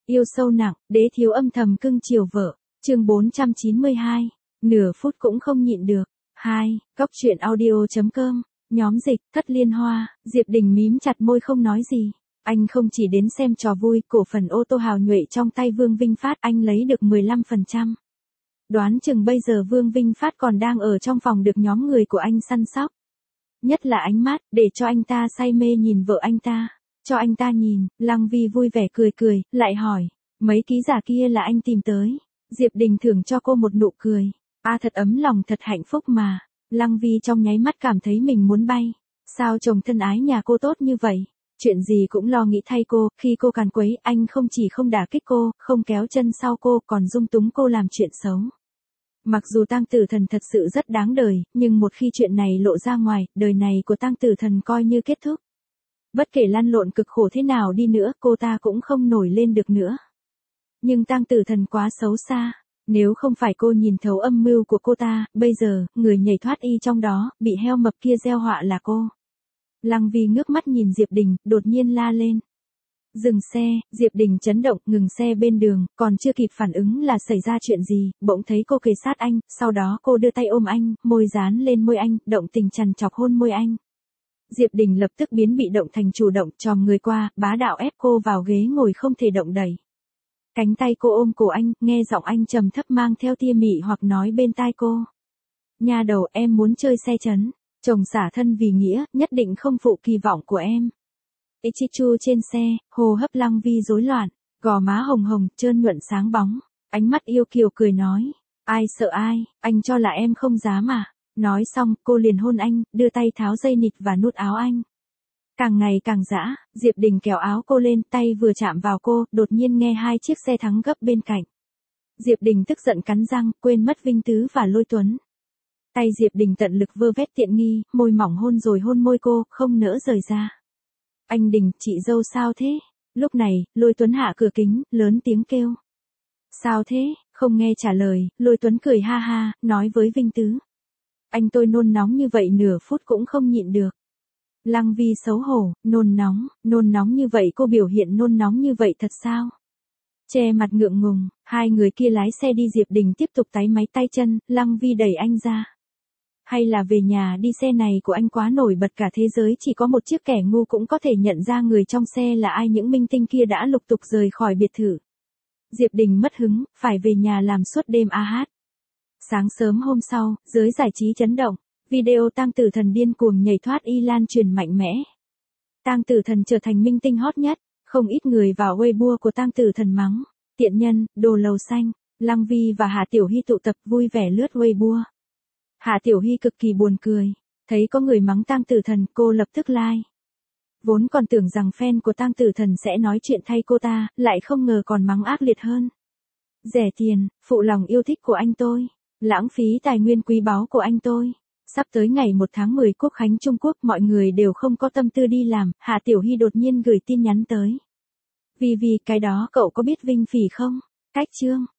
Yêu sâu nặng, đế thiếu âm thầm cưng chiều vợ. Chương 492. Nửa phút cũng không nhịn được. 2. Cóc truyện audio.com. Nhóm dịch, Thất Liên Hoa. Diệp Đình mím chặt môi không nói gì. Anh không chỉ đến xem trò vui, cổ phần ô tô hào nhuệ trong tay Vương Vinh Phát anh lấy được 15%. Đoán chừng bây giờ Vương Vinh Phát còn đang ở trong phòng được nhóm người của anh săn sóc. Nhất là ánh mắt, để cho anh ta say mê nhìn vợ anh ta. Cho anh ta nhìn, Lăng Vi vui vẻ cười, lại hỏi, mấy ký giả kia là anh tìm tới. Diệp Đình thưởng cho cô một nụ cười. Thật ấm lòng, thật hạnh phúc mà. Lăng Vi trong nháy mắt cảm thấy mình muốn bay. Sao chồng thân ái nhà cô tốt như vậy? Chuyện gì cũng lo nghĩ thay cô, khi cô càn quấy, anh không chỉ không đả kích cô, không kéo chân sau cô, còn dung túng cô làm chuyện xấu. Mặc dù Tang Tử Thần thật sự rất đáng đời, nhưng một khi chuyện này lộ ra ngoài, đời này của Tang Tử Thần coi như kết thúc. Bất kể lăn lộn cực khổ thế nào đi nữa, cô ta cũng không nổi lên được nữa. Nhưng Tang Tử Thần quá xấu xa. Nếu không phải cô nhìn thấu âm mưu của cô ta, bây giờ, người nhảy thoát y trong đó, bị heo mập kia gieo họa là cô. Lăng Vi ngước mắt nhìn Diệp Đình, đột nhiên la lên. Dừng xe, Diệp Đình chấn động, ngừng xe bên đường, còn chưa kịp phản ứng là xảy ra chuyện gì, bỗng thấy cô kề sát anh, sau đó cô đưa tay ôm anh, môi dán lên môi anh, động tình trằn trọc hôn môi anh. Diệp Đình lập tức biến bị động thành chủ động, chòm người qua, bá đạo ép cô vào ghế ngồi không thể động đẩy. Cánh tay cô ôm cổ anh, nghe giọng anh trầm thấp mang theo tia mị hoặc nói bên tai cô. Nha đầu, em muốn chơi xe chấn. Chồng xả thân vì nghĩa, nhất định không phụ kỳ vọng của em. Ichichu trên xe, hô hấp Lăng Vi rối loạn, gò má hồng hồng, trơn nhuận sáng bóng. Ánh mắt yêu kiều cười nói. Ai sợ ai, anh cho là em không dám à. Nói xong, cô liền hôn anh, đưa tay tháo dây nịt và nút áo anh. Càng ngày càng dã, Diệp Đình kéo áo cô lên, tay vừa chạm vào cô, đột nhiên nghe hai chiếc xe thắng gấp bên cạnh. Diệp Đình tức giận cắn răng, quên mất Vinh Tứ và Lôi Tuấn. Tay Diệp Đình tận lực vơ vét tiện nghi, môi mỏng hôn rồi hôn môi cô, không nỡ rời ra. Anh Đình, chị dâu sao thế? Lúc này, Lôi Tuấn hạ cửa kính, lớn tiếng kêu. Sao thế? Không nghe trả lời, Lôi Tuấn cười ha ha, nói với Vinh Tứ. Anh tôi nôn nóng như vậy nửa phút cũng không nhịn được. Lăng Vi xấu hổ, nôn nóng như vậy, cô biểu hiện nôn nóng như vậy thật sao? Che mặt ngượng ngùng, hai người kia lái xe đi. Diệp Đình tiếp tục táy máy tay chân, Lăng Vi đẩy anh ra. Hay là về nhà đi, xe này của anh quá nổi bật, cả thế giới chỉ có một chiếc, kẻ ngu cũng có thể nhận ra người trong xe là ai. Những minh tinh kia đã lục tục rời khỏi biệt thự. Diệp Đình mất hứng, phải về nhà làm suốt đêm hát. Sáng sớm hôm sau, giới giải trí chấn động. Video Tang Tử Thần điên cuồng nhảy thoát y lan truyền mạnh mẽ. Tang Tử Thần trở thành minh tinh hot nhất, không ít người vào Weibo của Tang Tử Thần mắng, tiện nhân, đồ lầu xanh. Lăng Vi và Hà Tiểu Hy tụ tập vui vẻ lướt Weibo. Hà Tiểu Hy cực kỳ buồn cười, thấy có người mắng Tang Tử Thần, cô lập tức like. Vốn còn tưởng rằng fan của Tang Tử Thần sẽ nói chuyện thay cô ta, lại không ngờ còn mắng ác liệt hơn. Rẻ tiền, phụ lòng yêu thích của anh tôi, lãng phí tài nguyên quý báu của anh tôi. Sắp tới ngày 1 tháng 10 Quốc khánh Trung Quốc, mọi người đều không có tâm tư đi làm, Hạ Tiểu Hy đột nhiên gửi tin nhắn tới. Vì cái đó cậu có biết Vinh Phỉ không? Cách chương.